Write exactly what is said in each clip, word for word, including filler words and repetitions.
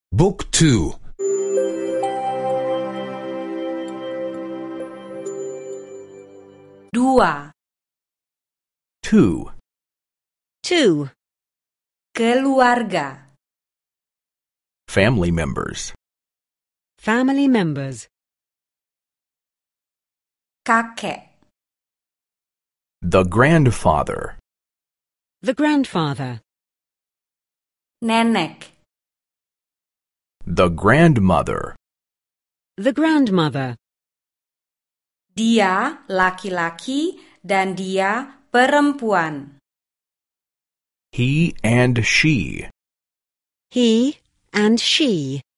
บุ๊กทู dua two two keluarga family members family members kakek the grandfather the grandfather nenek the grandmother the grandmother dia laki-laki dan dia perempuan he and she he and she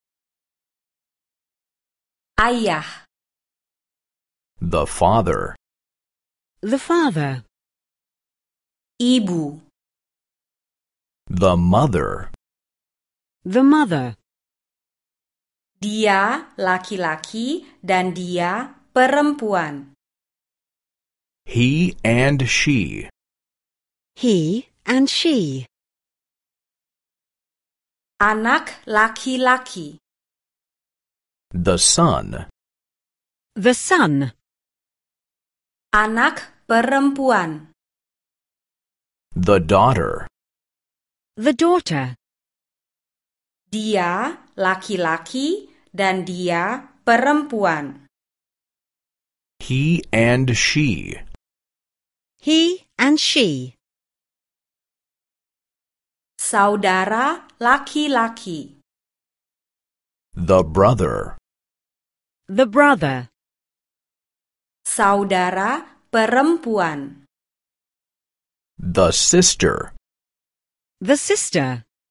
ayah the father the father ibu the mother the mother dia laki-laki dan dia perempuan he and she he and she anak laki-laki the son the son anak perempuan the daughter the daughter dia laki-laki dan dia perempuan he and she he and she saudara laki-laki the brother the brother saudara perempuan the sister the sister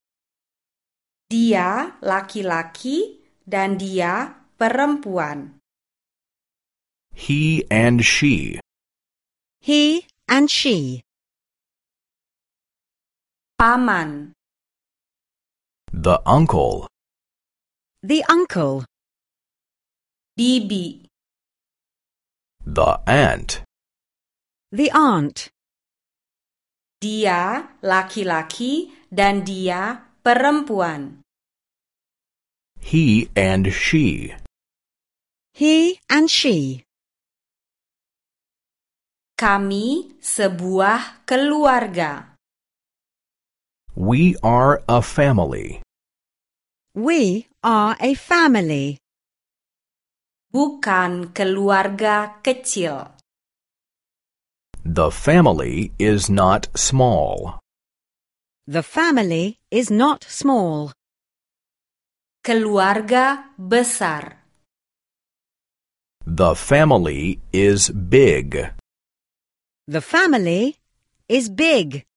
dia laki-laki dan dia perempuan he and she he and she paman the uncle the uncle bibi the aunt the aunt dia laki-laki dan dia perempuan he and she he and she kami sebuah keluarga we are a family we are a family bukan keluarga kecil the family is not small the family is not small keluarga besar the family is big the family is big